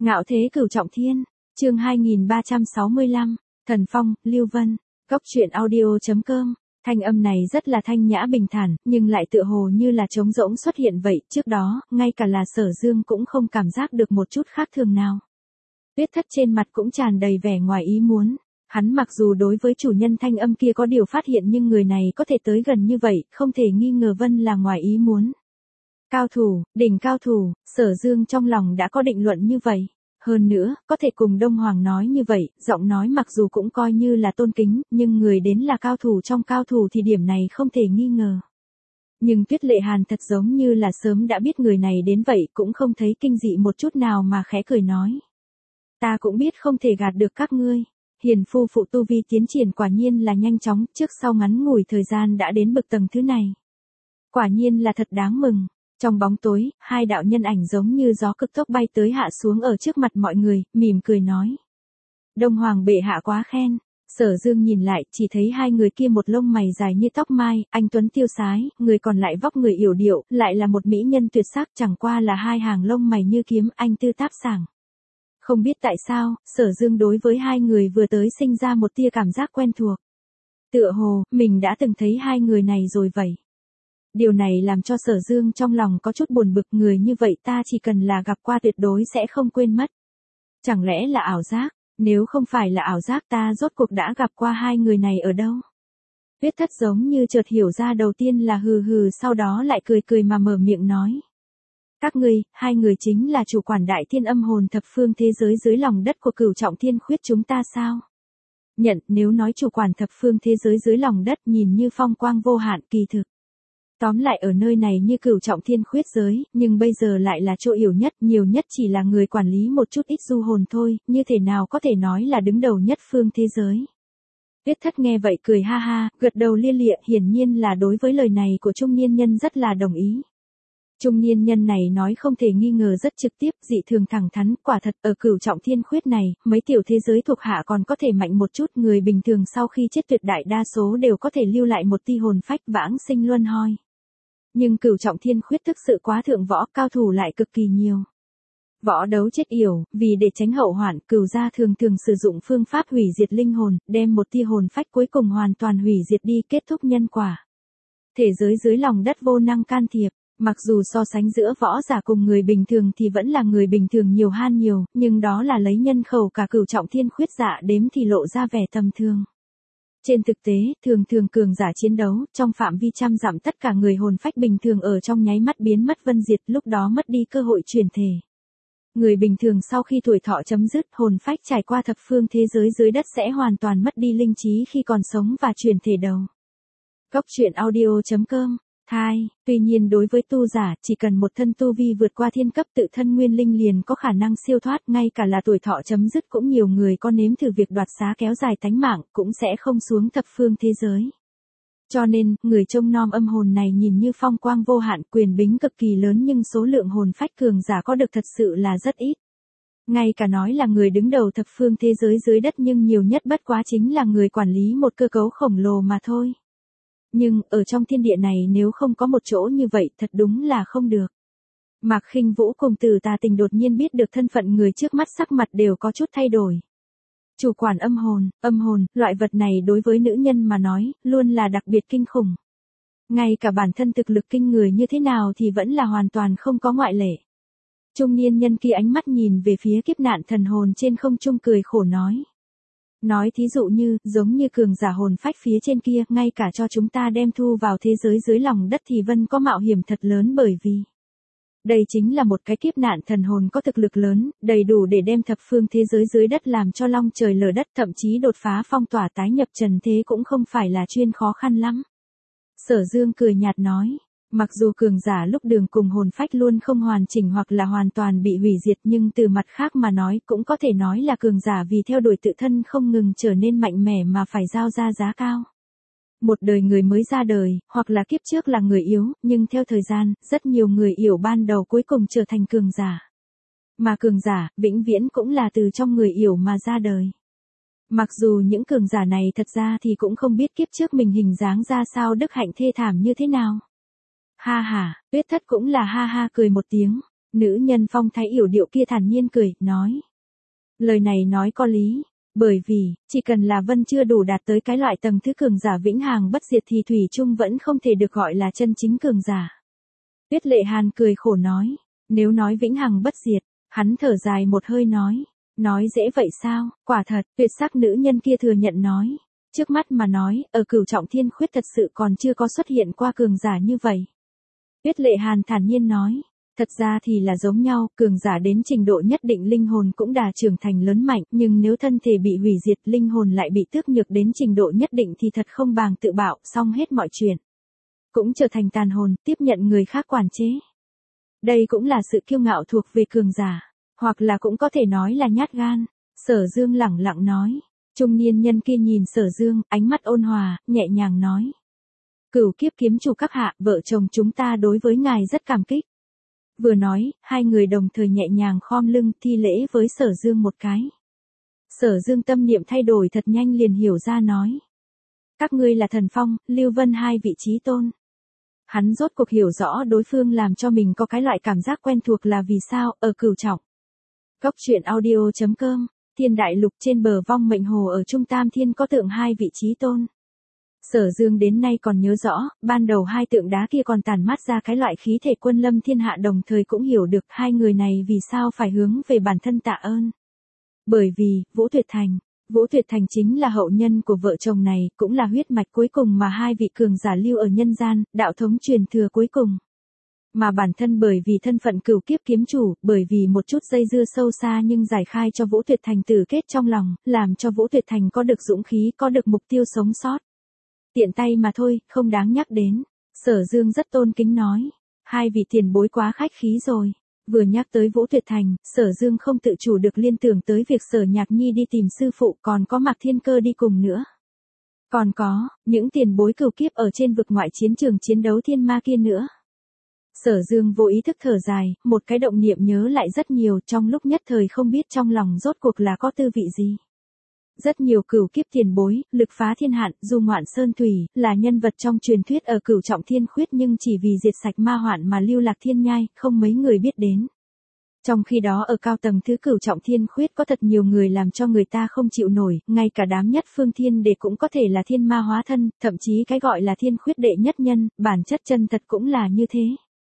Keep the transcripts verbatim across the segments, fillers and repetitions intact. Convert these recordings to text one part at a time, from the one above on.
Ngạo thế cửu trọng thiên, chương hai nghìn ba trăm sáu mươi lăm, Thần Phong, Lưu Vân, Cốc truyện audio chấm com. Thanh âm này rất là thanh nhã bình thản, nhưng lại tựa hồ như là trống rỗng xuất hiện vậy, trước đó, ngay cả là Sở Dương cũng không cảm giác được một chút khác thường nào. Tuyết Thất trên mặt cũng tràn đầy vẻ ngoài ý muốn, hắn mặc dù đối với chủ nhân thanh âm kia có điều phát hiện nhưng người này có thể tới gần như vậy, không thể nghi ngờ Vân là ngoài ý muốn. Cao thủ, đỉnh cao thủ, Sở Dương trong lòng đã có định luận như vậy. Hơn nữa, có thể cùng Đông Hoàng nói như vậy, giọng nói mặc dù cũng coi như là tôn kính, nhưng người đến là cao thủ trong cao thủ thì điểm này không thể nghi ngờ. Nhưng Tuyết Lệ Hàn thật giống như là sớm đã biết người này đến vậy, cũng không thấy kinh dị một chút nào mà khẽ cười nói. Ta cũng biết không thể gạt được các ngươi. Hiền phu phụ tu vi tiến triển quả nhiên là nhanh chóng, trước sau ngắn ngủi thời gian đã đến bậc tầng thứ này. Quả nhiên là thật đáng mừng. Trong bóng tối, hai đạo nhân ảnh giống như gió cực tốc bay tới hạ xuống ở trước mặt mọi người, mỉm cười nói. Đông Hoàng bệ hạ quá khen. Sở Dương nhìn lại, chỉ thấy hai người kia một lông mày dài như tóc mai, anh tuấn tiêu sái, người còn lại vóc người yểu điệu, lại là một mỹ nhân tuyệt sắc, chẳng qua là hai hàng lông mày như kiếm, anh tư tác sảng. Không biết tại sao, Sở Dương đối với hai người vừa tới sinh ra một tia cảm giác quen thuộc. Tựa hồ, mình đã từng thấy hai người này rồi vậy. Điều này làm cho Sở Dương trong lòng có chút buồn bực, người như vậy ta chỉ cần là gặp qua tuyệt đối sẽ không quên mất. Chẳng lẽ là ảo giác, nếu không phải là ảo giác ta rốt cuộc đã gặp qua hai người này ở đâu? Tuyết Thất giống như chợt hiểu ra, đầu tiên là hừ hừ, sau đó lại cười cười mà mở miệng nói. Các ngươi, hai người chính là chủ quản đại thiên âm hồn thập phương thế giới dưới lòng đất của cửu trọng thiên khuyết chúng ta sao? Nhận, nếu nói chủ quản thập phương thế giới dưới lòng đất nhìn như phong quang vô hạn, kỳ thực. Tóm lại ở nơi này như cửu trọng thiên khuyết giới, nhưng bây giờ lại là chỗ yếu nhất, nhiều nhất chỉ là người quản lý một chút ít du hồn thôi, như thế nào có thể nói là đứng đầu nhất phương thế giới. Tuyết Thất nghe vậy cười ha ha, gật đầu lia lịa, hiển nhiên là đối với lời này của trung niên nhân rất là đồng ý. Trung niên nhân này nói không thể nghi ngờ rất trực tiếp, dị thường thẳng thắn, quả thật ở cửu trọng thiên khuyết này, mấy tiểu thế giới thuộc hạ còn có thể mạnh một chút, người bình thường sau khi chết tuyệt đại đa số đều có thể lưu lại một tia hồn phách vãng sinh luân hồi. Nhưng cửu trọng thiên khuyết thực sự quá thượng võ, cao thủ lại cực kỳ nhiều. Võ đấu chết yểu, vì để tránh hậu hoạn, cửu gia thường thường sử dụng phương pháp hủy diệt linh hồn, đem một tia hồn phách cuối cùng hoàn toàn hủy diệt đi, kết thúc nhân quả. Thế giới dưới lòng đất vô năng can thiệp. Mặc dù so sánh giữa võ giả cùng người bình thường thì vẫn là người bình thường nhiều han nhiều, nhưng đó là lấy nhân khẩu cả cửu trọng thiên khuyết dạ đếm thì lộ ra vẻ tầm thường. Trên thực tế, thường thường cường giả chiến đấu, trong phạm vi trăm dặm tất cả người hồn phách bình thường ở trong nháy mắt biến mất vân diệt, lúc đó mất đi cơ hội chuyển thể. Người bình thường sau khi tuổi thọ chấm dứt, hồn phách trải qua thập phương thế giới dưới đất sẽ hoàn toàn mất đi linh trí khi còn sống và chuyển thể đầu. Cốc truyện audio chấm com. Thai, tuy nhiên đối với tu giả, chỉ cần một thân tu vi vượt qua thiên cấp tự thân nguyên linh liền có khả năng siêu thoát, ngay cả là tuổi thọ chấm dứt cũng nhiều người có nếm thử việc đoạt xá kéo dài tánh mạng, cũng sẽ không xuống thập phương thế giới. Cho nên, người trông nom âm hồn này nhìn như phong quang vô hạn, quyền bính cực kỳ lớn nhưng số lượng hồn phách cường giả có được thật sự là rất ít. Ngay cả nói là người đứng đầu thập phương thế giới dưới đất nhưng nhiều nhất bất quá chính là người quản lý một cơ cấu khổng lồ mà thôi. Nhưng, ở trong thiên địa này nếu không có một chỗ như vậy thật đúng là không được. Mạc Khinh Vũ cùng Từ Tà Tình đột nhiên biết được thân phận người trước mắt, sắc mặt đều có chút thay đổi. Chủ quản âm hồn, âm hồn, loại vật này đối với nữ nhân mà nói, luôn là đặc biệt kinh khủng. Ngay cả bản thân thực lực kinh người như thế nào thì vẫn là hoàn toàn không có ngoại lệ. Trung niên nhân kia ánh mắt nhìn về phía kiếp nạn thần hồn trên không trung cười khổ nói. Nói thí dụ như, giống như cường giả hồn phách phía trên kia, ngay cả cho chúng ta đem thu vào thế giới dưới lòng đất thì vẫn có mạo hiểm thật lớn, bởi vì đây chính là một cái kiếp nạn thần hồn có thực lực lớn, đầy đủ để đem thập phương thế giới dưới đất làm cho long trời lở đất, thậm chí đột phá phong tỏa tái nhập trần thế cũng không phải là chuyên khó khăn lắm. Sở Dương cười nhạt nói. Mặc dù cường giả lúc đường cùng hồn phách luôn không hoàn chỉnh hoặc là hoàn toàn bị hủy diệt, nhưng từ mặt khác mà nói cũng có thể nói là cường giả vì theo đuổi tự thân không ngừng trở nên mạnh mẽ mà phải giao ra giá cao. Một đời người mới ra đời, hoặc là kiếp trước là người yếu, nhưng theo thời gian, rất nhiều người yếu ban đầu cuối cùng trở thành cường giả. Mà cường giả, vĩnh viễn cũng là từ trong người yếu mà ra đời. Mặc dù những cường giả này thật ra thì cũng không biết kiếp trước mình hình dáng ra sao, đức hạnh thê thảm như thế nào. Ha ha, Tuyết Thất cũng là ha ha cười một tiếng. Nữ nhân phong thái yểu điệu kia thản nhiên cười, nói. Lời này nói có lý, bởi vì, chỉ cần là Vân chưa đủ đạt tới cái loại tầng thứ cường giả vĩnh hằng bất diệt thì thủy chung vẫn không thể được gọi là chân chính cường giả. Tuyết Lệ Hàn cười khổ nói, nếu nói vĩnh hằng bất diệt, hắn thở dài một hơi nói, nói dễ vậy sao, quả thật, tuyệt sắc nữ nhân kia thừa nhận nói, trước mắt mà nói, ở Cửu Trọng Thiên Khuyết thật sự còn chưa có xuất hiện qua cường giả như vậy. Tuyết Lệ Hàn thản nhiên nói, thật ra thì là giống nhau, cường giả đến trình độ nhất định linh hồn cũng đã trưởng thành lớn mạnh, nhưng nếu thân thể bị hủy diệt, linh hồn lại bị tước nhược đến trình độ nhất định thì thật không bằng tự bạo, xong hết mọi chuyện. Cũng trở thành tàn hồn, tiếp nhận người khác quản chế. Đây cũng là sự kiêu ngạo thuộc về cường giả, hoặc là cũng có thể nói là nhát gan. Sở Dương lẳng lặng nói, trung niên nhân kia nhìn Sở Dương, ánh mắt ôn hòa, nhẹ nhàng nói. Cửu kiếp kiếm chủ các hạ, vợ chồng chúng ta đối với ngài rất cảm kích. Vừa nói, hai người đồng thời nhẹ nhàng khom lưng thi lễ với Sở Dương một cái. Sở Dương tâm niệm thay đổi thật nhanh liền hiểu ra nói. Các ngươi là Thần Phong, Lưu Vân hai vị chí tôn. Hắn rốt cuộc hiểu rõ đối phương làm cho mình có cái loại cảm giác quen thuộc là vì sao, ở Cửu Trọng. Cốc truyện audio chấm com, Thiên Đại Lục trên bờ vong mệnh hồ ở Trung Tam Thiên có tượng hai vị chí tôn. Sở Dương đến nay còn nhớ rõ, ban đầu hai tượng đá kia còn tản mát ra cái loại khí thể quân lâm thiên hạ, đồng thời cũng hiểu được hai người này vì sao phải hướng về bản thân tạ ơn. Bởi vì, Vũ Tuyệt Thành, Vũ Tuyệt Thành chính là hậu nhân của vợ chồng này, cũng là huyết mạch cuối cùng mà hai vị cường giả lưu ở nhân gian, đạo thống truyền thừa cuối cùng. Mà bản thân bởi vì thân phận cửu kiếp kiếm chủ, bởi vì một chút dây dưa sâu xa nhưng giải khai cho Vũ Tuyệt Thành tử kết trong lòng, làm cho Vũ Tuyệt Thành có được dũng khí, có được mục tiêu sống sót. Tiện tay mà thôi, không đáng nhắc đến. Sở Dương rất tôn kính nói. Hai vị tiền bối quá khách khí rồi. Vừa nhắc tới Vũ Tuyệt Thành, Sở Dương không tự chủ được liên tưởng tới việc Sở Nhạc Nhi đi tìm sư phụ, còn có Mạc Thiên Cơ đi cùng nữa. Còn có, những tiền bối cửu kiếp ở trên vực ngoại chiến trường chiến đấu thiên ma kia nữa. Sở Dương vô ý thức thở dài, một cái động niệm nhớ lại rất nhiều, trong lúc nhất thời không biết trong lòng rốt cuộc là có tư vị gì. Rất nhiều cửu kiếp tiền bối, lực phá thiên hạn, du ngoạn sơn thủy, là nhân vật trong truyền thuyết ở Cửu Trọng Thiên Khuyết nhưng chỉ vì diệt sạch ma hoạn mà lưu lạc thiên nhai, không mấy người biết đến. Trong khi đó ở cao tầng thứ Cửu Trọng Thiên Khuyết có thật nhiều người làm cho người ta không chịu nổi, ngay cả đám nhất phương thiên đệ cũng có thể là thiên ma hóa thân, thậm chí cái gọi là thiên khuyết đệ nhất nhân, bản chất chân thật cũng là như thế.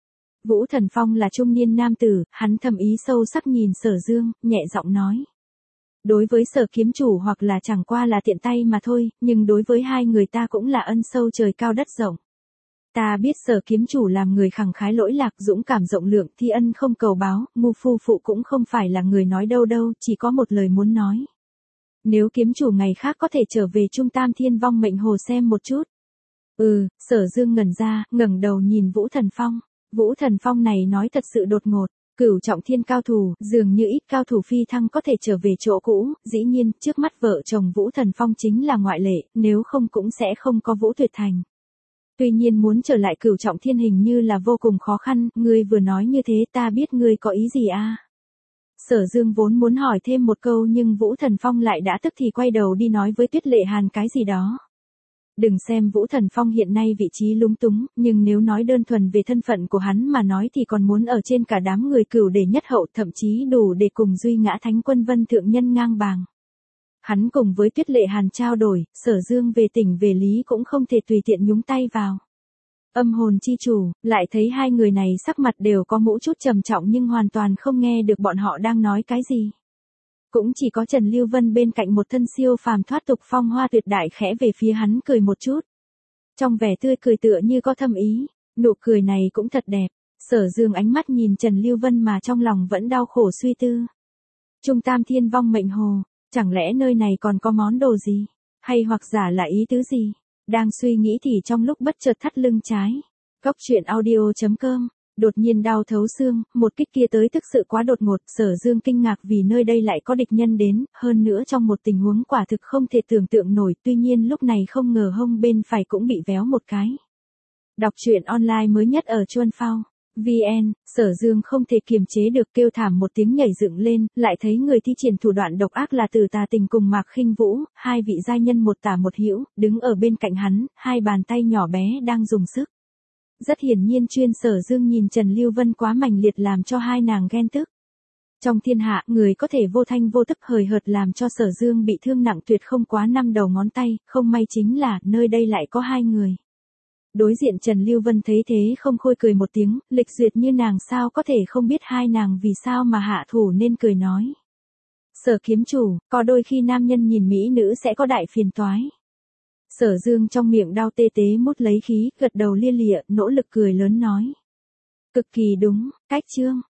Vũ Thần Phong là trung niên nam tử, hắn thầm ý sâu sắc nhìn Sở Dương, nhẹ giọng nói. Đối với Sở kiếm chủ hoặc là chẳng qua là tiện tay mà thôi, nhưng đối với hai người ta cũng là ân sâu trời cao đất rộng. Ta biết Sở kiếm chủ làm người khẳng khái lỗi lạc, dũng cảm rộng lượng, thi ân không cầu báo, ngu phu phụ cũng không phải là người nói đâu đâu, chỉ có một lời muốn nói. Nếu kiếm chủ ngày khác có thể trở về Trung Tam Thiên vong mệnh hồ xem một chút. Ừ, Sở Dương ngẩn ra, ngẩng đầu nhìn Vũ Thần Phong. Vũ Thần Phong này nói thật sự đột ngột. Cửu Trọng Thiên cao thủ, dường như ít cao thủ phi thăng có thể trở về chỗ cũ, dĩ nhiên, trước mắt vợ chồng Vũ Thần Phong chính là ngoại lệ, nếu không cũng sẽ không có Vũ Tuyệt Thành. Tuy nhiên muốn trở lại Cửu Trọng Thiên hình như là vô cùng khó khăn, ngươi vừa nói như thế ta biết ngươi có ý gì à? Sở Dương vốn muốn hỏi thêm một câu nhưng Vũ Thần Phong lại đã tức thì quay đầu đi nói với Tuyết Lệ Hàn cái gì đó. Đừng xem Vũ Thần Phong hiện nay vị trí lúng túng, nhưng nếu nói đơn thuần về thân phận của hắn mà nói thì còn muốn ở trên cả đám người cửu để nhất hậu, thậm chí đủ để cùng Duy Ngã Thánh Quân Vân Thượng Nhân ngang bằng. Hắn cùng với Tuyết Lệ Hàn trao đổi, Sở Dương về tình về lý cũng không thể tùy tiện nhúng tay vào. Âm hồn chi chủ, lại thấy hai người này sắc mặt đều có mũ chút trầm trọng nhưng hoàn toàn không nghe được bọn họ đang nói cái gì. Cũng chỉ có Trần Lưu Vân bên cạnh một thân siêu phàm thoát tục phong hoa tuyệt đại khẽ về phía hắn cười một chút. Trong vẻ tươi cười tựa như có thâm ý, nụ cười này cũng thật đẹp. Sở Dương ánh mắt nhìn Trần Lưu Vân mà trong lòng vẫn đau khổ suy tư. Trung Tam Thiên vong mệnh hồ, chẳng lẽ nơi này còn có món đồ gì, hay hoặc giả là ý tứ gì? Đang suy nghĩ thì trong lúc bất chợt thắt lưng trái. Cốc truyện audio chấm com. Đột nhiên đau thấu xương, một kích kia tới thực sự quá đột ngột, Sở Dương kinh ngạc vì nơi đây lại có địch nhân đến, hơn nữa trong một tình huống quả thực không thể tưởng tượng nổi, tuy nhiên lúc này không ngờ hông bên phải cũng bị véo một cái. Đọc truyện online mới nhất ở Chuan Phao vê en, Sở Dương không thể kiềm chế được kêu thảm một tiếng nhảy dựng lên, lại thấy người thi triển thủ đoạn độc ác là Từ Tà Tình cùng Mạc Khinh Vũ, hai vị giai nhân một tả một hữu, đứng ở bên cạnh hắn, hai bàn tay nhỏ bé đang dùng sức. Rất hiển nhiên chuyên Sở Dương nhìn Trần Lưu Vân quá mãnh liệt làm cho hai nàng ghen tức. Trong thiên hạ, người có thể vô thanh vô tức hời hợt làm cho Sở Dương bị thương nặng tuyệt không quá năm đầu ngón tay, không may chính là, nơi đây lại có hai người. Đối diện Trần Lưu Vân thấy thế không khôi cười một tiếng, lịch duyệt như nàng sao có thể không biết hai nàng vì sao mà hạ thủ nên cười nói. Sở kiếm chủ, có đôi khi nam nhân nhìn mỹ nữ sẽ có đại phiền toái. Sở Dương trong miệng đau tê tế mút lấy khí, gật đầu lia lịa, nỗ lực cười lớn nói. Cực kỳ đúng, cách chương.